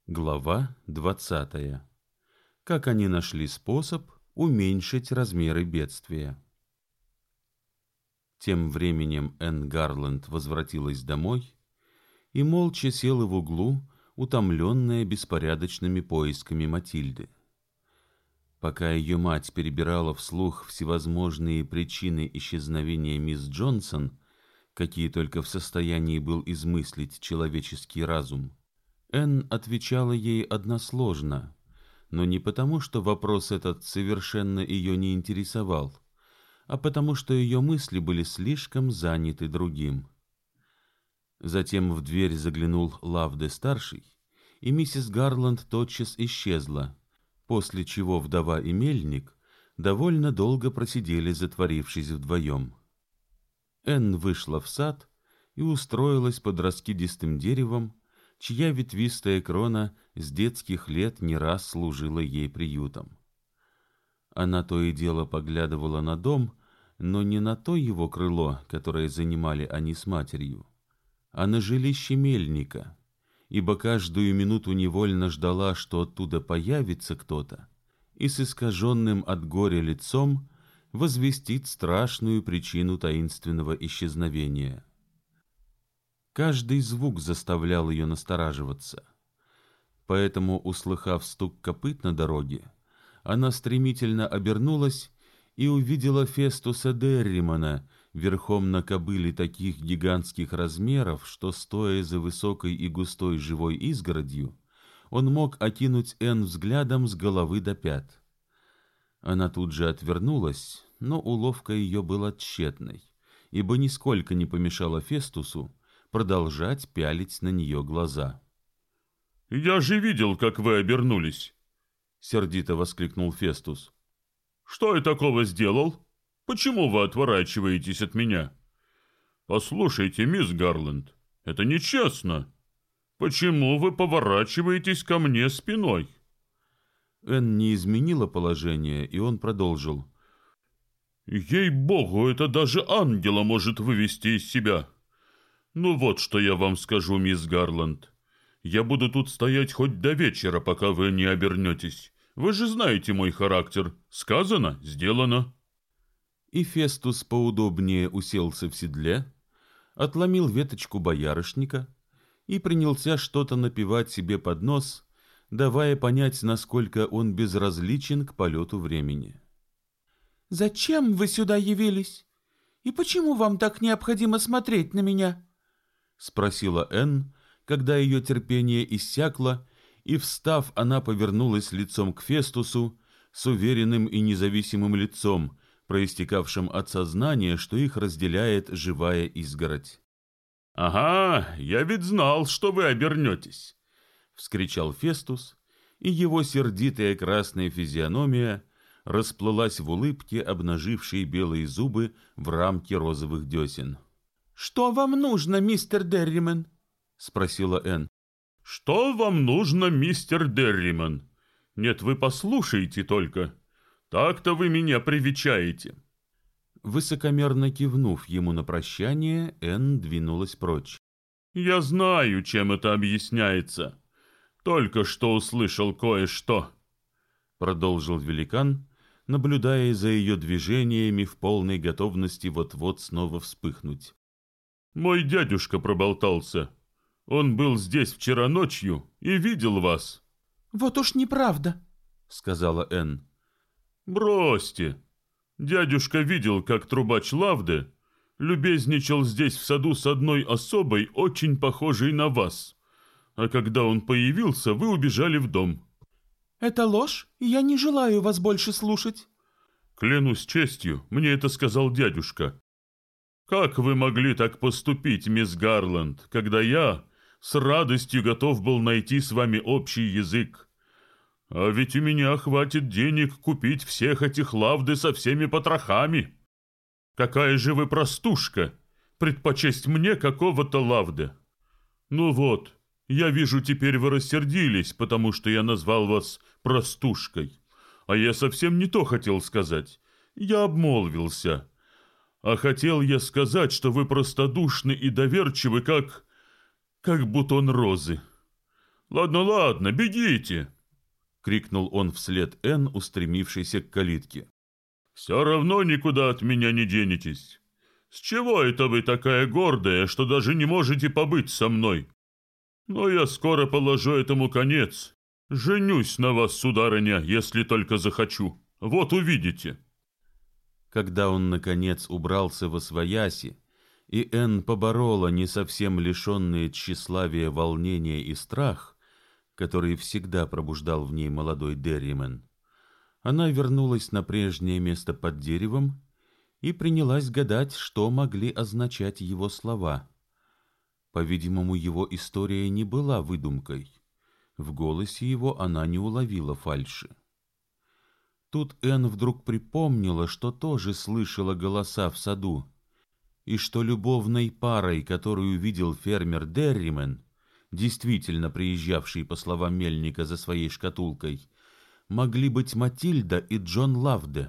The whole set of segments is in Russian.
Глава 20. Как они нашли способ уменьшить размеры бедствия. Тем временем Энн Гарланд возвратилась домой и молча села в углу, утомленная беспорядочными поисками Матильды. Пока ее мать перебирала вслух всевозможные причины исчезновения мисс Джонсон, какие только в состоянии был измыслить человеческий разум, Энн отвечала ей односложно, но не потому, что вопрос этот совершенно ее не интересовал, а потому, что ее мысли были слишком заняты другим. Затем в дверь заглянул Лавде-старший, и миссис Гарланд тотчас исчезла, после чего вдова и мельник довольно долго просидели, затворившись вдвоем. Энн вышла в сад и устроилась под раскидистым деревом, чья ветвистая крона с детских лет не раз служила ей приютом. Она то и дело поглядывала на дом, но не на то его крыло, которое занимали они с матерью, а на жилище мельника, ибо каждую минуту невольно ждала, что оттуда появится кто-то и с искаженным от горя лицом возвестит страшную причину таинственного исчезновения. Каждый звук заставлял ее настораживаться. Поэтому, услыхав стук копыт на дороге, она стремительно обернулась и увидела Фестуса Дерримана верхом на кобыле таких гигантских размеров, что, стоя за высокой и густой живой изгородью, он мог окинуть Энн взглядом с головы до пят. Она тут же отвернулась, но уловка ее была тщетной, ибо нисколько не помешала Фестусу продолжать пялить на нее глаза. «Я же видел, как вы обернулись!» — сердито воскликнул Фестус. «Что я такого сделал? Почему вы отворачиваетесь от меня? Послушайте, мисс Гарланд, это нечестно. Почему вы поворачиваетесь ко мне спиной?» Энн не изменила положение, и он продолжил. «Ей-богу, это даже ангела может вывести из себя. Ну вот что я вам скажу, мисс Гарланд. Я буду тут стоять хоть до вечера, пока вы не обернетесь. Вы же знаете мой характер. Сказано, сделано». И Фестус поудобнее уселся в седле, отломил веточку боярышника и принялся что-то напевать себе под нос, давая понять, насколько он безразличен к полету времени. «Зачем вы сюда явились? И почему вам так необходимо смотреть на меня?» — спросила Энн, когда ее терпение иссякло, и, встав, она повернулась лицом к Фестусу с уверенным и независимым лицом, проистекавшим от сознания, что их разделяет живая изгородь. «Ага, я ведь знал, что вы обернетесь!» — вскричал Фестус, и его сердитая красная физиономия расплылась в улыбке, обнажившей белые зубы в рамке розовых десен. «Что вам нужно, мистер Дерриман?» — спросила Энн. «Что вам нужно, мистер Дерриман? Нет, вы послушайте только. Так-то вы меня привечаете». Высокомерно кивнув ему на прощание, Энн двинулась прочь. «Я знаю, чем это объясняется. Только что услышал кое-что», — продолжил великан, наблюдая за ее движениями в полной готовности вот-вот снова вспыхнуть. «Мой дядюшка проболтался. Он был здесь вчера ночью и видел вас». «Вот уж неправда», — сказала Энн. «Бросьте. Дядюшка видел, как трубач Лавде любезничал здесь в саду с одной особой, очень похожей на вас. А когда он появился, вы убежали в дом». «Это ложь, и я не желаю вас больше слушать». «Клянусь честью, мне это сказал дядюшка. Как вы могли так поступить, мисс Гарланд, когда я с радостью готов был найти с вами общий язык? А ведь у меня хватит денег купить всех этих Лавде со всеми потрохами. Какая же вы простушка, предпочесть мне какого-то Лавде. Ну вот, я вижу, теперь вы рассердились, потому что я назвал вас простушкой. А я совсем не то хотел сказать. Я обмолвился. А хотел я сказать, что вы простодушны и доверчивы, как бутон розы. «Ладно, ладно, бегите!» — крикнул он вслед Энн, устремившейся к калитке. «Все равно никуда от меня не денетесь. С чего это вы такая гордая, что даже не можете побыть со мной? Но я скоро положу этому конец. Женюсь на вас, сударыня, если только захочу. Вот увидите». Когда он, наконец, убрался восвояси, и Энн поборола не совсем лишенные тщеславия волнение и страх, который всегда пробуждал в ней молодой Дерримен, она вернулась на прежнее место под деревом и принялась гадать, что могли означать его слова. По-видимому, его история не была выдумкой. В голосе его она не уловила фальши. Тут Энн вдруг припомнила, что тоже слышала голоса в саду, и что любовной парой, которую видел фермер Дерримен, действительно приезжавший, по словам мельника, за своей шкатулкой, могли быть Матильда и Джон Лавде.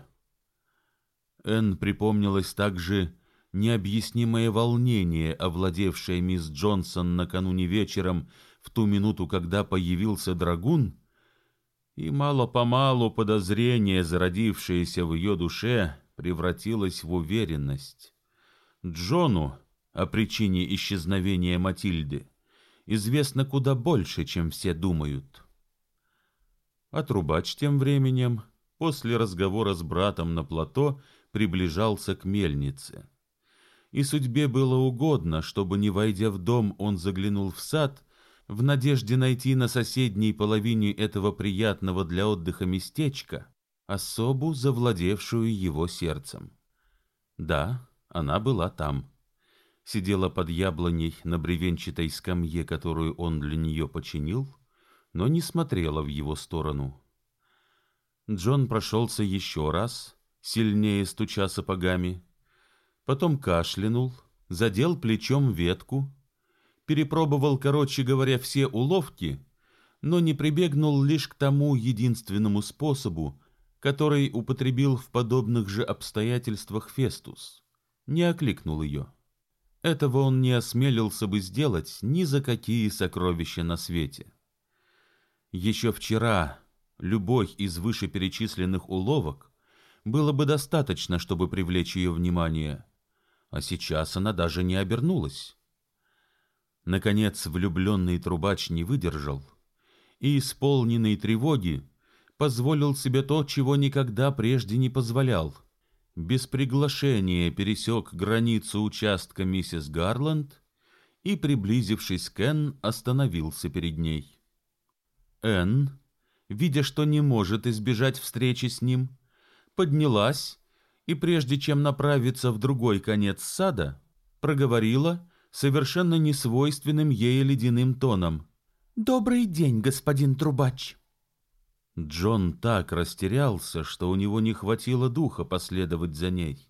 Энн припомнилось также необъяснимое волнение, овладевшее мисс Джонсон накануне вечером, в ту минуту, когда появился драгун, и мало-помалу подозрение, зародившееся в ее душе, превратилось в уверенность. Джону о причине исчезновения Матильды известно куда больше, чем все думают. А трубач тем временем, после разговора с братом на плато, приближался к мельнице. И судьбе было угодно, чтобы, не войдя в дом, он заглянул в сад, в надежде найти на соседней половине этого приятного для отдыха местечка особу, завладевшую его сердцем. Да, она была там. Сидела под яблоней на бревенчатой скамье, которую он для нее починил, но не смотрела в его сторону. Джон прошелся еще раз, сильнее стуча сапогами, потом кашлянул, задел плечом ветку, перепробовал, короче говоря, все уловки, но не прибегнул лишь к тому единственному способу, который употребил в подобных же обстоятельствах Фестус. Не окликнул ее. Этого он не осмелился бы сделать ни за какие сокровища на свете. Еще вчера любой из вышеперечисленных уловок было бы достаточно, чтобы привлечь ее внимание, а сейчас она даже не обернулась. Наконец влюбленный трубач не выдержал и, исполненный тревоги, позволил себе то, чего никогда прежде не позволял. Без приглашения пересек границу участка миссис Гарланд и, приблизившись к Энн, остановился перед ней. Энн, видя, что не может избежать встречи с ним, поднялась и, прежде чем направиться в другой конец сада, проговорила совершенно несвойственным ей ледяным тоном: «Добрый день, господин трубач». Джон так растерялся, что у него не хватило духа последовать за ней.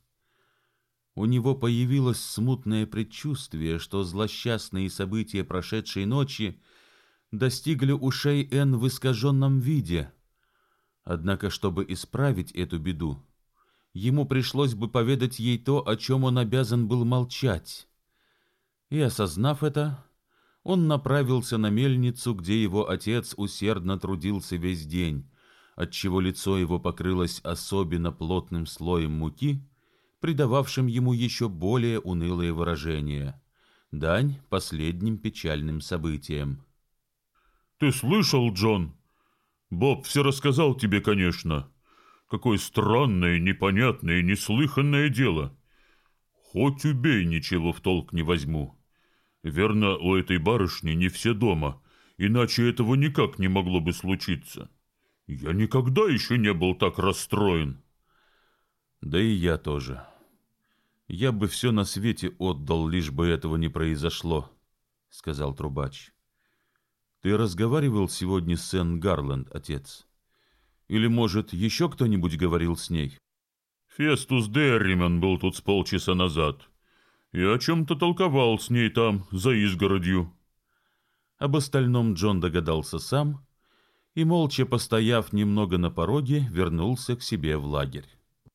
У него появилось смутное предчувствие, что злосчастные события прошедшей ночи достигли ушей Энн в искаженном виде. Однако, чтобы исправить эту беду, ему пришлось бы поведать ей то, о чем он обязан был молчать. И, осознав это, он направился на мельницу, где его отец усердно трудился весь день, отчего лицо его покрылось особенно плотным слоем муки, придававшим ему еще более унылое выражение, дань последним печальным событиям. «Ты слышал, Джон? Боб все рассказал тебе, конечно. Какое странное, непонятное, неслыханное дело. Хоть убей, ничего в толк не возьму. Верно, у этой барышни не все дома, иначе этого никак не могло бы случиться. Я никогда еще не был так расстроен». Да и я тоже. Я бы все на свете отдал, лишь бы этого не произошло, — сказал трубач. Ты разговаривал сегодня с Энн Гарланд, отец? Или, может, еще кто-нибудь говорил с ней? Фестус Дерримен был тут с полчаса назад. Я о чем-то толковал с ней там, за изгородью. Об остальном Джон догадался сам и, молча постояв немного на пороге, вернулся к себе в лагерь.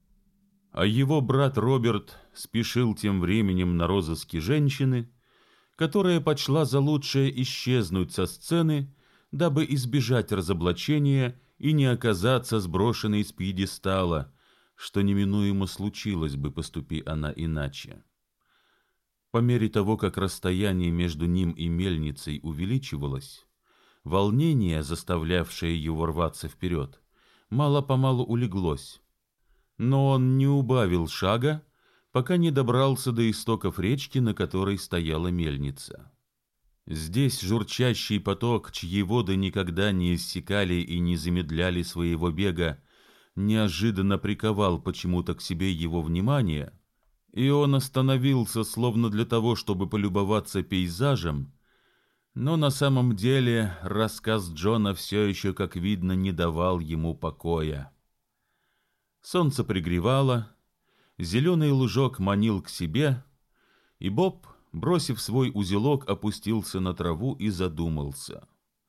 А его брат Роберт спешил тем временем на розыски женщины, которая почла за лучшее исчезнуть со сцены, дабы избежать разоблачения и не оказаться сброшенной с пьедестала, что неминуемо случилось бы, поступи она иначе. По мере того, как расстояние между ним и мельницей увеличивалось, волнение, заставлявшее его рваться вперед, мало-помалу улеглось. Но он не убавил шага, пока не добрался до истоков речки, на которой стояла мельница. Здесь журчащий поток, чьи воды никогда не иссякали и не замедляли своего бега, неожиданно приковал почему-то к себе его внимание, и он остановился, словно для того, чтобы полюбоваться пейзажем, но на самом деле рассказ Джона все еще, как видно, не давал ему покоя. Солнце пригревало, зеленый лужок манил к себе, и Боб, бросив свой узелок, опустился на траву и задумался.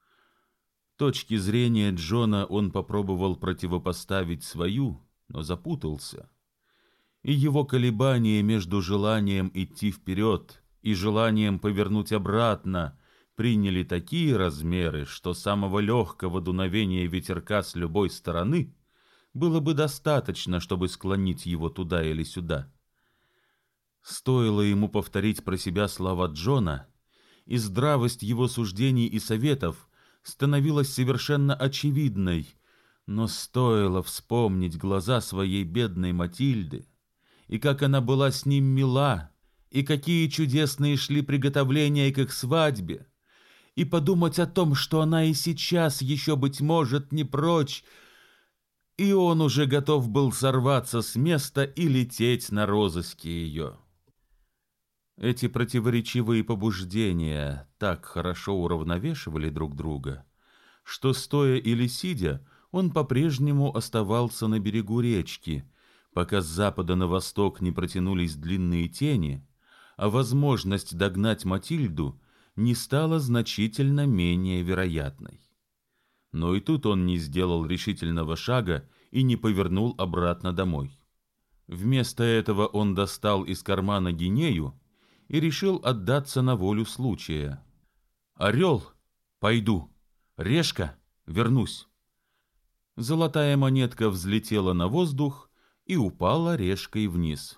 Точки зрения Джона он попробовал противопоставить свою, но запутался, и его колебания между желанием идти вперед и желанием повернуть обратно приняли такие размеры, что самого легкого дуновения ветерка с любой стороны было бы достаточно, чтобы склонить его туда или сюда. Стоило ему повторить про себя слова Джона, и здравость его суждений и советов становилась совершенно очевидной, но стоило вспомнить глаза своей бедной Матильды, и как она была с ним мила, и какие чудесные шли приготовления к их свадьбе, и подумать о том, что она и сейчас еще, быть может, не прочь, и он уже готов был сорваться с места и лететь на розыске ее. Эти противоречивые побуждения так хорошо уравновешивали друг друга, что, стоя или сидя, он по-прежнему оставался на берегу речки, пока с запада на восток не протянулись длинные тени, а возможность догнать Матильду не стала значительно менее вероятной. Но и тут он не сделал решительного шага и не повернул обратно домой. Вместо этого он достал из кармана гинею и решил отдаться на волю случая. «Орел — пойду, решка — вернусь». Золотая монетка взлетела на воздух и упала решкой вниз.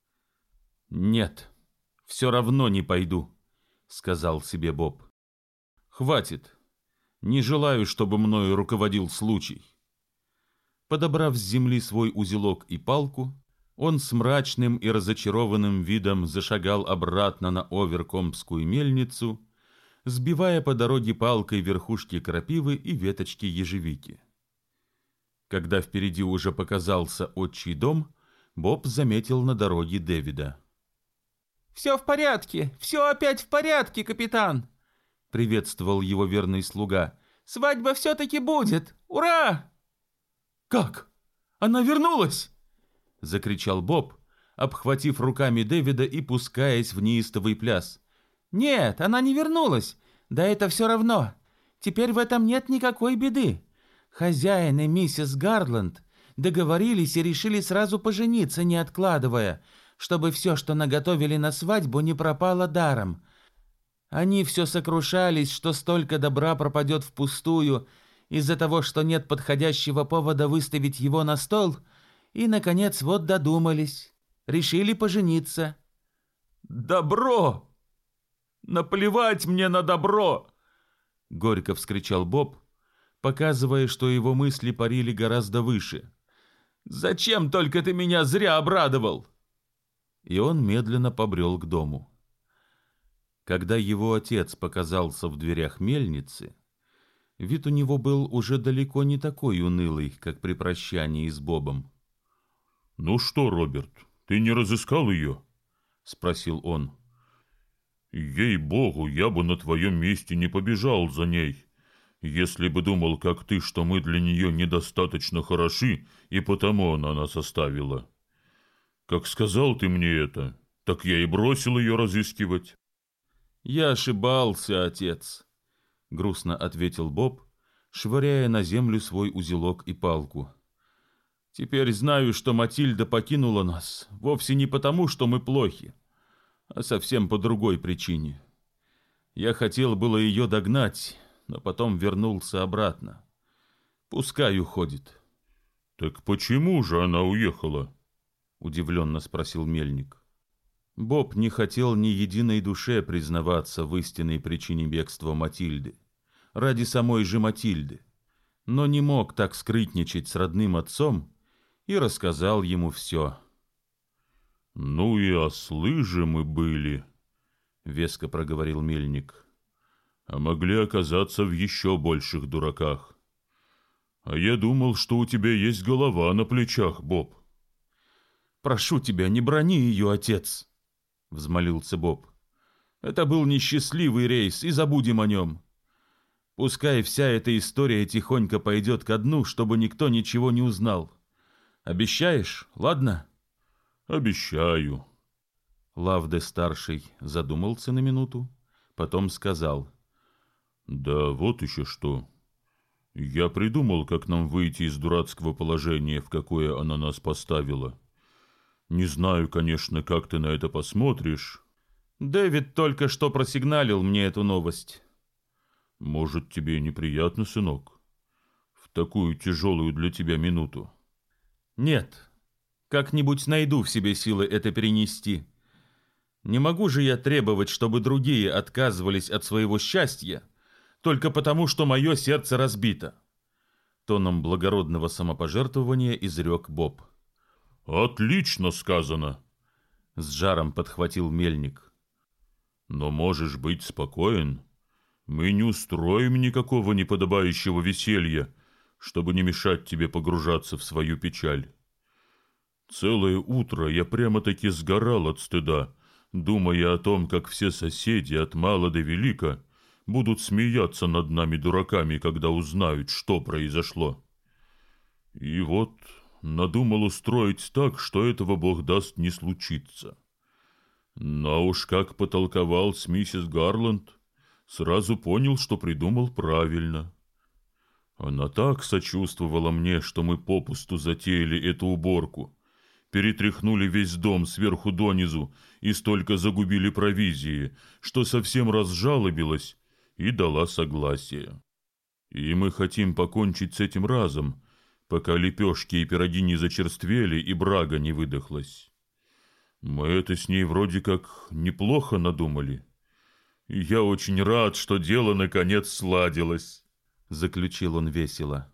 «Нет, все равно не пойду», — сказал себе Боб. «Хватит. Не желаю, чтобы мною руководил случай». Подобрав с земли свой узелок и палку, он с мрачным и разочарованным видом зашагал обратно на Оверкомбскую мельницу, сбивая по дороге палкой верхушки крапивы и веточки ежевики. Когда впереди уже показался отчий дом, Боб заметил на дороге Дэвида. «Все в порядке, все опять в порядке, капитан!» — приветствовал его верный слуга. «Свадьба все-таки будет! Ура!» «Как? Она вернулась?» — закричал Боб, обхватив руками Дэвида и пускаясь в неистовый пляс. «Нет, она не вернулась. Да это все равно. Теперь в этом нет никакой беды. Хозяин и миссис Гарланд договорились и решили сразу пожениться, не откладывая, чтобы все, что наготовили на свадьбу, не пропало даром. Они все сокрушались, что столько добра пропадет впустую из-за того, что нет подходящего повода выставить его на стол, и, наконец, вот додумались. Решили пожениться». «Добро! Наплевать мне на добро!» — горько вскричал Боб, показывая, что его мысли парили гораздо выше. «Зачем только ты меня зря обрадовал?» И он медленно побрел к дому. Когда его отец показался в дверях мельницы, вид у него был уже далеко не такой унылый, как при прощании с Бобом. «Ну что, Роберт, ты не разыскал ее?» — спросил он. «Ей-богу, я бы на твоем месте не побежал за ней, если бы думал, как ты, что мы для нее недостаточно хороши, и потому она нас оставила. Как сказал ты мне это, так я и бросил ее разыскивать». «Я ошибался, отец», — грустно ответил Боб, швыряя на землю свой узелок и палку. «Теперь знаю, что Матильда покинула нас вовсе не потому, что мы плохи, а совсем по другой причине. Я хотел было ее догнать, а потом вернулся обратно. Пускай уходит. Так почему же она уехала? Удивленно спросил Мельник. Боб не хотел ни единой душе признаваться в истинной причине бегства Матильды, ради самой же Матильды, но не мог так скрытничать с родным отцом и рассказал ему все. «Ну и ослы же мы были», — веско проговорил Мельник, «а могли оказаться в еще больших дураках. А я думал, что у тебя есть голова на плечах, Боб». «Прошу тебя, не брони ее, отец», — взмолился Боб. «Это был несчастливый рейс, и забудем о нем. Пускай вся эта история тихонько пойдет ко дну, чтобы никто ничего не узнал. Обещаешь, ладно?» «Обещаю». Лавде-старший задумался на минуту, потом сказал. «Да вот еще что. Я придумал, как нам выйти из дурацкого положения, в какое она нас поставила. Не знаю, конечно, как ты на это посмотришь». «Дэвид только что просигналил мне эту новость». «Может, тебе неприятно, сынок? В такую тяжелую для тебя минуту?» «Нет, как-нибудь найду в себе силы это перенести. Не могу же я требовать, чтобы другие отказывались от своего счастья, только потому, что мое сердце разбито», — тоном благородного самопожертвования изрек Боб. «Отлично сказано!» — с жаром подхватил Мельник. «Но можешь быть спокоен. Мы не устроим никакого неподобающего веселья, чтобы не мешать тебе погружаться в свою печаль. Целое утро я прямо-таки сгорал от стыда, думая о том, как все соседи от мала до велика будут смеяться над нами дураками, когда узнают, что произошло. И вот надумал устроить так, что этого Бог даст не случится. Но уж как потолковал с миссис Гарланд, сразу понял, что придумал правильно. Она так сочувствовала мне, что мы попусту затеяли эту уборку, перетряхнули весь дом сверху донизу и столько загубили провизии, что совсем разжалобилась и дала согласие. И мы хотим покончить с этим разом, пока лепешки и пироги не зачерствели и брага не выдохлась. Мы это с ней вроде как неплохо надумали. И я очень рад, что дело наконец сладилось», — заключил он весело.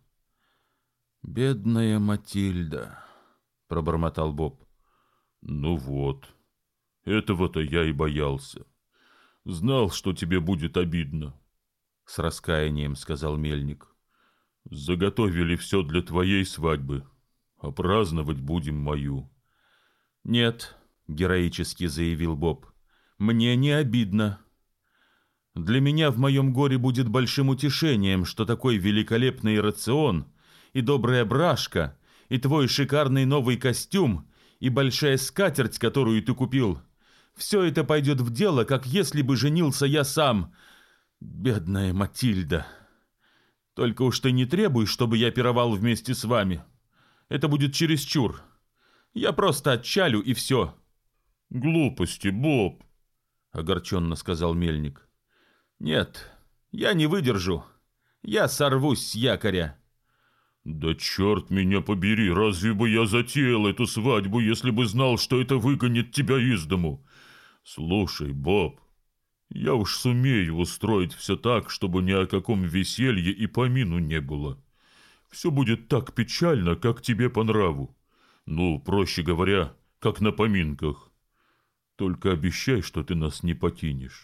«Бедная Матильда», — пробормотал Боб. «Ну вот, этого-то я и боялся. Знал, что тебе будет обидно», — с раскаянием сказал Мельник. «Заготовили все для твоей свадьбы, а праздновать будем мою». «Нет», — героически заявил Боб, — «мне не обидно. Для меня в моем горе будет большим утешением, что такой великолепный рацион и добрая брашка, и твой шикарный новый костюм, и большая скатерть, которую ты купил, все это пойдет в дело, как если бы женился я сам. Бедная Матильда. Только уж ты не требуй, чтобы я пировал вместе с вами. Это будет чересчур. Я просто отчалю, и все». «Глупости, Боб», — огорченно сказал Мельник. «Нет, я не выдержу. Я сорвусь с якоря». «Да черт меня побери, разве бы я затеял эту свадьбу, если бы знал, что это выгонит тебя из дому? Слушай, Боб, я уж сумею устроить все так, чтобы ни о каком веселье и помину не было. Все будет так печально, как тебе по нраву. Ну, проще говоря, как на поминках. Только обещай, что ты нас не покинешь».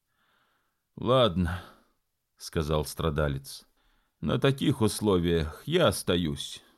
«Ладно», — сказал страдалец, — «на таких условиях я остаюсь».